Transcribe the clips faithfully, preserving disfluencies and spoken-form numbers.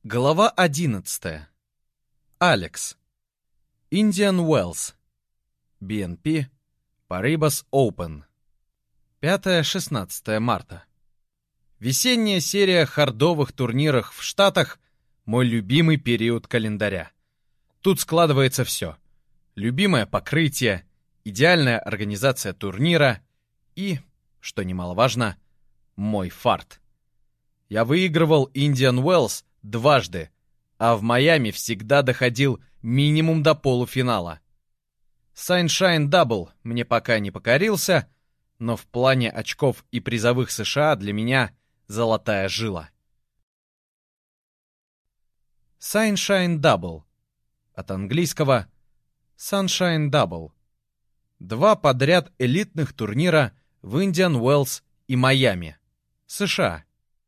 Глава одиннадцатая. Алекс. Indian Wells. би эн пи. Paribas Open. пятое-шестнадцатое марта. Весенняя серия хардовых турниров в Штатах — мой любимый период календаря. Тут складывается все. Любимое покрытие, идеальная организация турнира и, что немаловажно, мой фарт. Я выигрывал Indian Wells дважды, а в Майами всегда доходил минимум до полуфинала. Sunshine Double мне пока не покорился, но в плане очков и призовых США для меня золотая жила. Sunshine Double. От английского Sunshine Double. Два подряд элитных турнира в Indian Wells и Майами, США.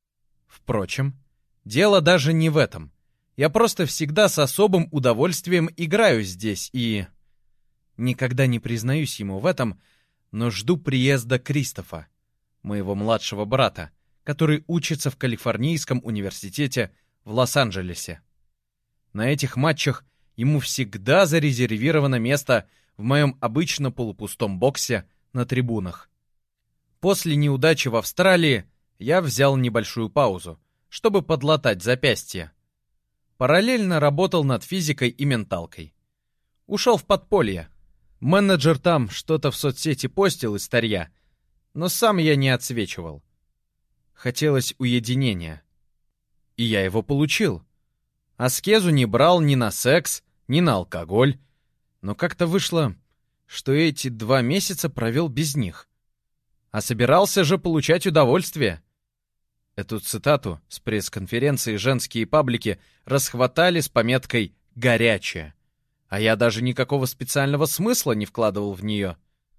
Впрочем, дело даже не в этом. Я просто всегда с особым удовольствием играю здесь и... Никогда не признаюсь ему в этом, но жду приезда Кристофа, моего младшего брата, который учится в Калифорнийском университете в Лос-Анджелесе. На этих матчах ему всегда зарезервировано место в моем обычно полупустом боксе на трибунах. После неудачи в Австралии я взял небольшую паузу, чтобы подлатать запястье. Параллельно работал над физикой и менталкой. Ушел в подполье. Менеджер там что-то в соцсети постил из старья, но сам я не отсвечивал. Хотелось уединения. И я его получил. Аскезу не брал ни на секс, ни на алкоголь, но как-то вышло, что эти два месяца провел без них. А собирался же получать удовольствие. Эту цитату с пресс-конференции женские паблики расхватали с пометкой «горячая», а я даже никакого специального смысла не вкладывал в нее.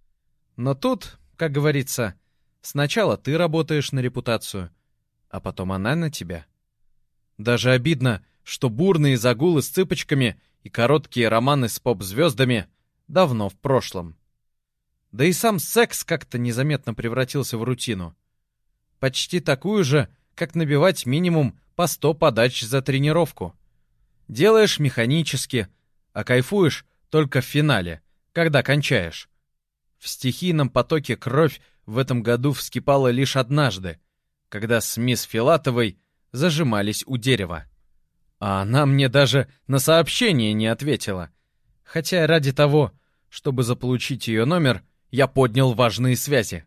Но тут, как говорится, сначала ты работаешь на репутацию, а потом она на тебя. Даже обидно, что бурные загулы с цыпочками и короткие романы с поп-звездами давно в прошлом. Да и сам секс как-то незаметно превратился в рутину. Почти такую же, как набивать минимум по сто подач за тренировку. Делаешь механически, а кайфуешь только в финале, когда кончаешь. В стихийном потоке кровь в этом году вскипала лишь однажды, когда с мисс Филатовой зажимались у дерева. А она мне даже на сообщение не ответила, хотя ради того, чтобы заполучить ее номер, я поднял важные связи.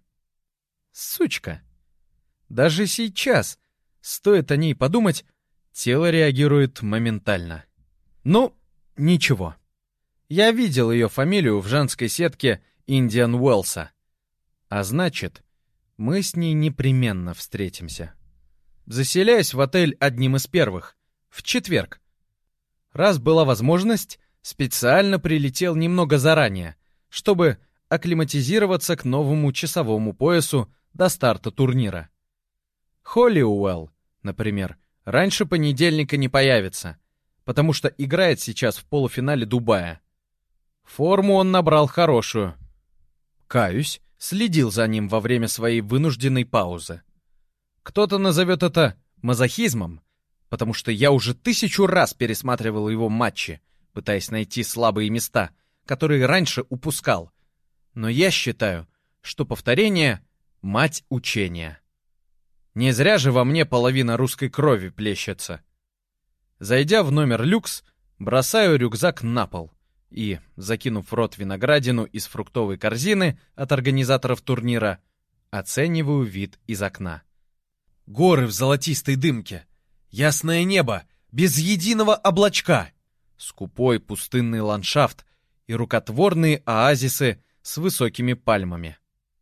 Сучка. Даже сейчас, стоит о ней подумать, тело реагирует моментально. Ну, ничего. Я видел ее фамилию в женской сетке Indian Wells'а. А значит, мы с ней непременно встретимся. Заселяюсь в отель одним из первых, в четверг. Раз была возможность, специально прилетел немного заранее, чтобы акклиматизироваться к новому часовому поясу до старта турнира. Холлиуэлл, например, раньше понедельника не появится, потому что играет сейчас в полуфинале Дубая. Форму он набрал хорошую. Каюсь, следил за ним во время своей вынужденной паузы. Кто-то назовет это мазохизмом, потому что я уже тысячу раз пересматривал его матчи, пытаясь найти слабые места, которые раньше упускал. Но я считаю, что повторение — мать учения. Не зря же во мне половина русской крови плещется. Зайдя в номер люкс, бросаю рюкзак на пол и, закинув в рот виноградину из фруктовой корзины от организаторов турнира, оцениваю вид из окна. Горы в золотистой дымке, ясное небо, без единого облачка, скупой пустынный ландшафт и рукотворные оазисы с высокими пальмами.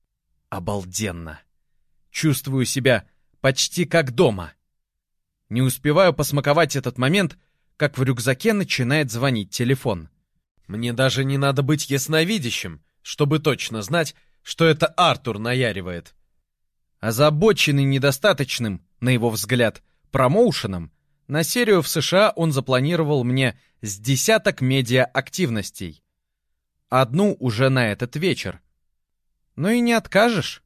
Обалденно! Чувствую себя почти как дома. Не успеваю посмаковать этот момент, как в рюкзаке начинает звонить телефон. Мне даже не надо быть ясновидящим, чтобы точно знать, что это Артур наяривает. Озабоченный недостаточным, на его взгляд, промоушеном, на серию в США он запланировал мне с десяток медиа-активностей. Одну уже на этот вечер. Ну и не откажешь.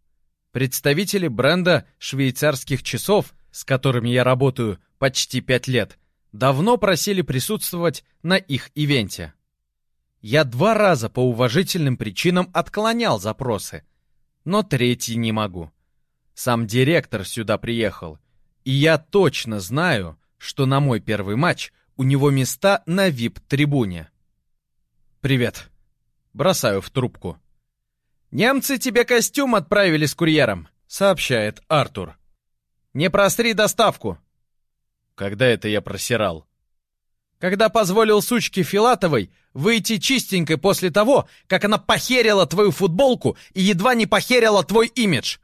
Представители бренда швейцарских часов, с которыми я работаю почти пять лет, давно просили присутствовать на их ивенте. Я два раза по уважительным причинам отклонял запросы, но третий не могу. Сам директор сюда приехал, и я точно знаю, что на мой первый матч у него места на ви ай пи-трибуне. «Привет». Бросаю в трубку. «Немцы тебе костюм отправили с курьером», — сообщает Артур. «Не просри доставку». Когда это я просирал? Когда позволил сучке Филатовой выйти чистенькой после того, как она похерила твою футболку и едва не похерила твой имидж.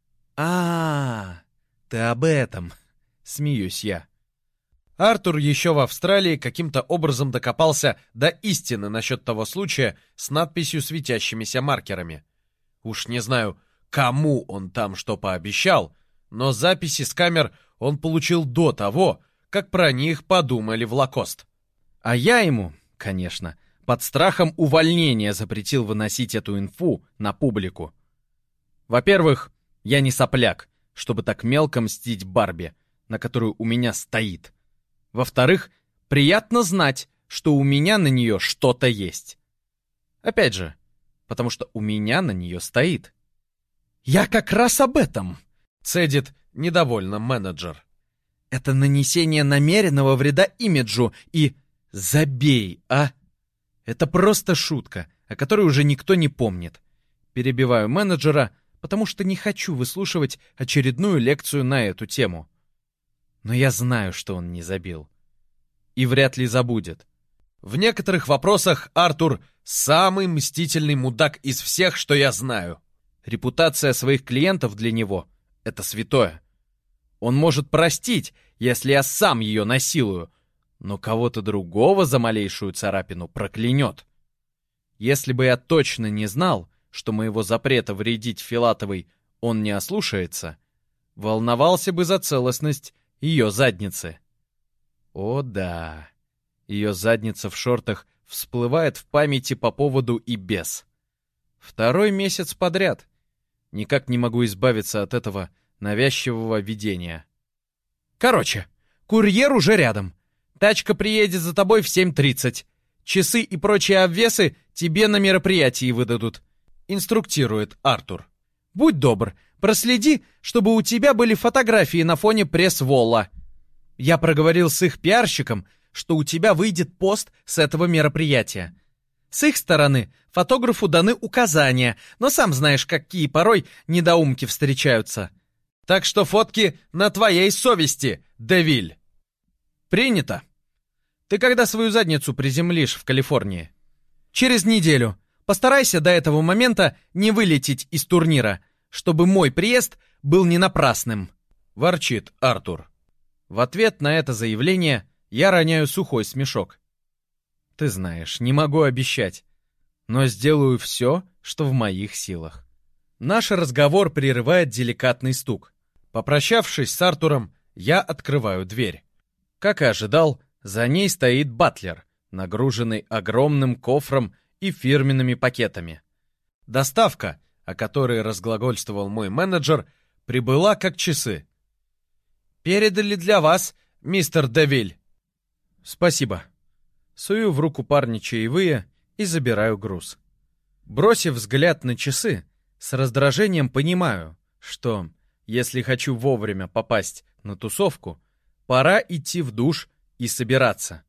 А, ты об этом, смеюсь я. Артур еще в Австралии каким-то образом докопался до истины насчет того случая с надписью светящимися маркерами. Уж не знаю, кому он там что пообещал, но записи с камер он получил до того, как про них подумали в Лакост. А я ему, конечно, под страхом увольнения запретил выносить эту инфу на публику. Во-первых, я не сопляк, чтобы так мелко мстить Барби, на которую у меня стоит. Во-вторых, приятно знать, что у меня на нее что-то есть. Опять же, потому что у меня на нее стоит. «Я как раз об этом», — цедит недовольно менеджер. «Это нанесение намеренного вреда имиджу и... Забей, а! Это просто шутка, о которой уже никто не помнит». Перебиваю менеджера, потому что не хочу выслушивать очередную лекцию на эту тему. Но я знаю, что он не забил. И вряд ли забудет. В некоторых вопросах Артур самый мстительный мудак из всех, что я знаю. Репутация своих клиентов для него — это святое. Он может простить, если я сам ее насилую, но кого-то другого за малейшую царапину проклянет. Если бы я точно не знал, что моего запрета вредить Филатовой он не ослушается, волновался бы за целостность ее задницы. О да, ее задница в шортах всплывает в памяти по поводу и без. Второй месяц подряд. Никак не могу избавиться от этого навязчивого видения. Короче, курьер уже рядом. Тачка приедет за тобой в семь тридцать. Часы и прочие обвесы тебе на мероприятии выдадут. Инструктирует Артур. Будь добр, проследи, чтобы у тебя были фотографии на фоне пресс-волла. Я проговорил с их пиарщиком, что у тебя выйдет пост с этого мероприятия. С их стороны фотографу даны указания, но сам знаешь, какие порой недоумки встречаются. Так что фотки на твоей совести, Девиль. Принято. Ты когда свою задницу приземлишь в Калифорнии? Через неделю. Постарайся до этого момента не вылететь из турнира, чтобы мой приезд был не напрасным. Ворчит Артур. В ответ на это заявление я роняю сухой смешок. Ты знаешь, не могу обещать, но сделаю все, что в моих силах. Наш разговор прерывает деликатный стук. Попрощавшись с Артуром, я открываю дверь. Как и ожидал, за ней стоит батлер, нагруженный огромным кофром и фирменными пакетами. Доставка, о которой разглагольствовал мой менеджер, прибыла как часы. «Передали для вас, мистер Девиль». «Спасибо». Сую в руку парня чаевые и забираю груз. Бросив взгляд на часы, с раздражением понимаю, что, если хочу вовремя попасть на тусовку, пора идти в душ и собираться.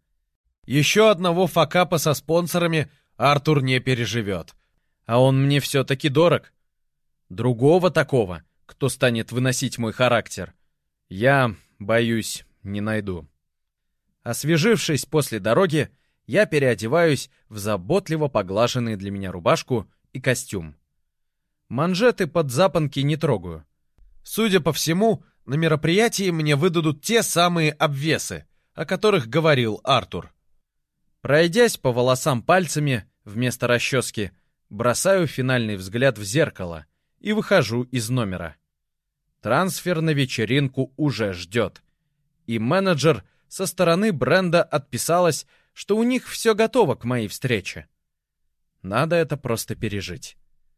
Еще одного факапа со спонсорами Артур не переживет. А он мне все-таки дорог. Другого такого, кто станет выносить мой характер, я, боюсь, не найду. Освежившись после дороги, я переодеваюсь в заботливо поглаженные для меня рубашку и костюм. Манжеты под запонки не трогаю. Судя по всему, на мероприятии мне выдадут те самые обвесы, о которых говорил Артур. Пройдясь по волосам пальцами вместо расчески, бросаю финальный взгляд в зеркало и выхожу из номера. Трансфер на вечеринку уже ждет. И менеджер со стороны бренда отписалась, что у них все готово к моей встрече. Надо это просто пережить.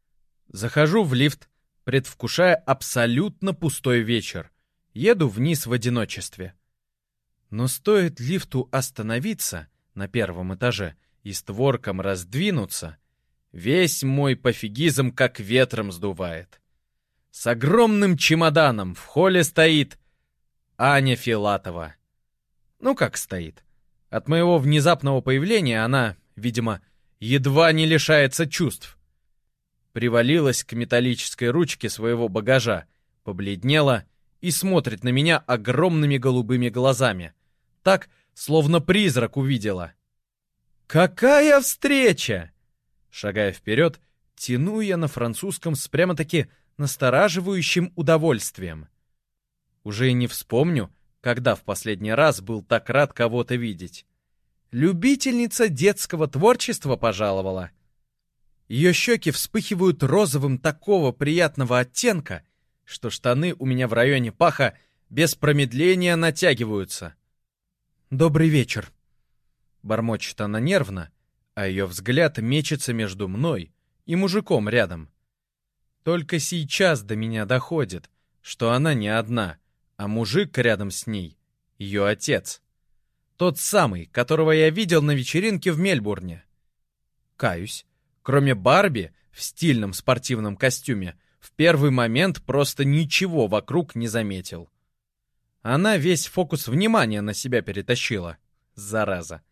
Захожу в лифт, предвкушая абсолютно пустой вечер. Еду вниз в одиночестве. Но стоит лифту остановиться на первом этаже и створкам раздвинуться, весь мой пофигизм как ветром сдувает. С огромным чемоданом в холле стоит Аня Филатова. Ну как стоит? От моего внезапного появления она, видимо, едва не лишается чувств. Привалилась к металлической ручке своего багажа, побледнела и смотрит на меня огромными голубыми глазами, так, словно призрак увидела. «Какая встреча!» Шагая вперед, тяну я на французском с прямо-таки настораживающим удовольствием. Уже и не вспомню, когда в последний раз был так рад кого-то видеть. Любительница детского творчества пожаловала. Ее щеки вспыхивают розовым такого приятного оттенка, что штаны у меня в районе паха без промедления натягиваются. «Добрый вечер», — бормочет она нервно, а ее взгляд мечется между мной и мужиком рядом. Только сейчас до меня доходит, что она не одна, а мужик рядом с ней — ее отец. Тот самый, которого я видел на вечеринке в Мельбурне. Каюсь, кроме Барби в стильном спортивном костюме, в первый момент просто ничего вокруг не заметил. Она весь фокус внимания на себя перетащила, зараза.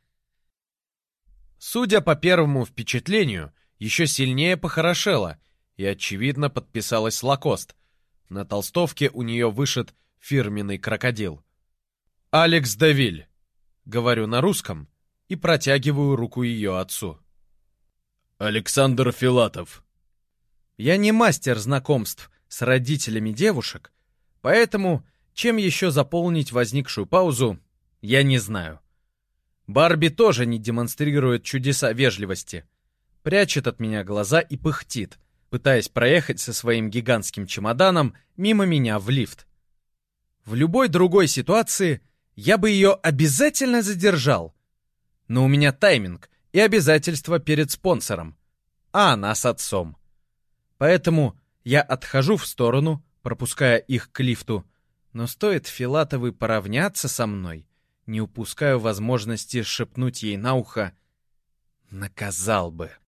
Судя по первому впечатлению, еще сильнее похорошела и, очевидно, подписалась Лакост. На толстовке у нее вышит фирменный крокодил. «Алекс Девиль», — говорю на русском и протягиваю руку ее отцу. «Александр Филатов». Я не мастер знакомств с родителями девушек, поэтому чем еще заполнить возникшую паузу, я не знаю. Барби тоже не демонстрирует чудеса вежливости. Прячет от меня глаза и пыхтит, пытаясь проехать со своим гигантским чемоданом мимо меня в лифт. В любой другой ситуации я бы ее обязательно задержал. Но у меня тайминг и обязательства перед спонсором, а она с отцом. Поэтому я отхожу в сторону, пропуская их к лифту, но стоит Филатовой поравняться со мной, не упускаю возможности шепнуть ей на ухо: «Наказал бы».